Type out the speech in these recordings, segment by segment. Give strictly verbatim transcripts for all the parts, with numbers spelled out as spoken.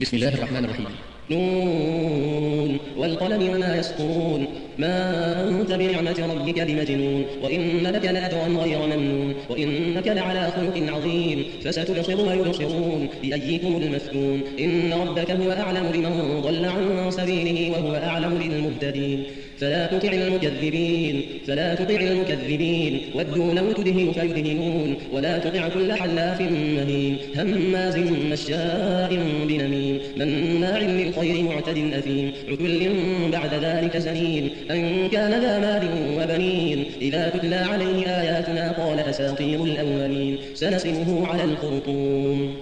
بسم الله الرحمن الرحيم. نون والقلم وما يسطرون ما أنت بنعمة ربك بمجنون وإن لك لأجرا غير ممنون وإنك لعلى خلق عظيم فستبصر ويبصرون بأيكم المفتون إن ربك هو أعلم بمن ضل عن سبيله وهو أعلم بالمهتدين فلا تطع المكذبين فلا تطع المكذبين ودوا لو تدهن فيدهنون ولا تطع كل حلاف مهين هماز مشاء بنميم مناع للخير معتد أثيم عتل بعد ذلك زنين أن كان ذا مال وبنين إذا تتلى عليه آياتنا قال أساطير الأولين سنسمه على الخرطوم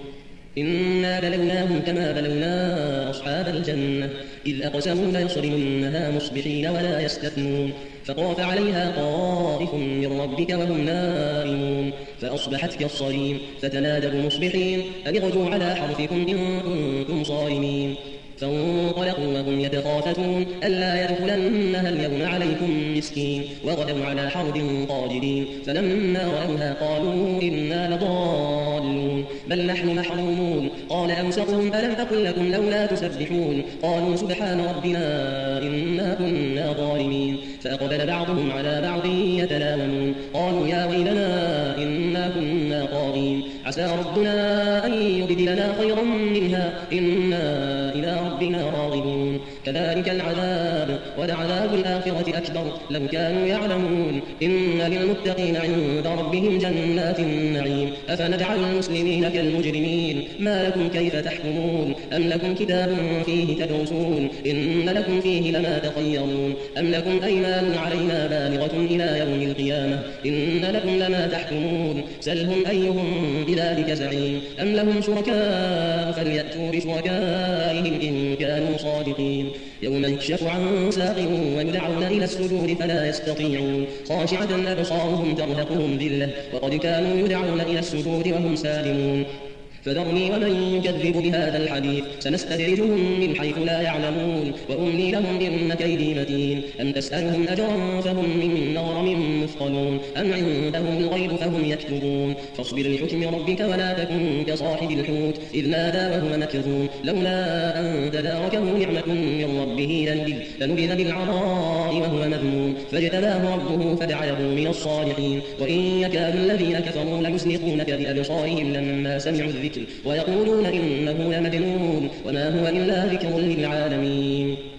إنا بلوناهم كما بلونا أصحاب الجنة إذ أقسموا ليصرمنها مصبحين ولا يستثنون فطاف عليها طائف من ربك وهم نائمون فأصبحت كالصريم فتنادوا مصبحين أن اغدوا على حرثكم إن كنتم صارمين فانطلقوا وهم يتخافتون ألا يدخلنها اليوم عليكم مسكين وغدوا على حرد قادرين فلما رأوها قالوا إنا لضالون بل نحن محرومون قال أوسطهم ألم أقل لكم لولا تسبحون قالوا سبحان ربنا إنا كنا ظالمين فأقبل بعضهم على بعض يتلاومون قالوا يا ويلنا إنا كنا طاغين عسى ربنا أن يبدلنا خيرا منها إنا إلى ربنا راغبون كذلك العذاب ولعذاب الآخرة أكبر لو كانوا يعلمون إن للمتقين عند ربهم جنات النعيم أفنجعل المسلمين كالمجرمين ما لكم كيف تحكمون أم لكم كتاب فيه تدرسون إن لكم فيه لما تخيرون أم لكم أيمان علينا بالغة إلى يوم القيامة إن لكم لما تحكمون سلهم أيهم بذلك زعيم أم لهم شركاء فليأتوا بشركائهم إن كانوا صادقين يوم يكشف عن ساق ويدعون إلى السجود فلا يستطيعون خاشعة أبصارهم ترهقهم ذلة وقد كانوا يدعون إلى السجود وهم سالمون فذرني ومن يكذب بهذا الحديث سنستدرجهم من حيث لا يعلمون وأملي لهم إن كيدي متين أم تسألهم أجرا فهم من مغرم مثقلون أم عندهم الغيب فهم يكتبون فاصبر لحكم ربك ولا تكن كصاحب الحوت إذ نادى وهو مكذوم لولا أن تداركه نعمة من ربه لنبذ, لنبذ بالعراء وهو مذموم فاجتباه ربه فجعله من الصالحين وإن يكاد الذين كفروا ليزلقونك بأبصارهم لما سمعوا الذكر ويقولون إنه لمجنون وما هو إلا ذكر للعالمين.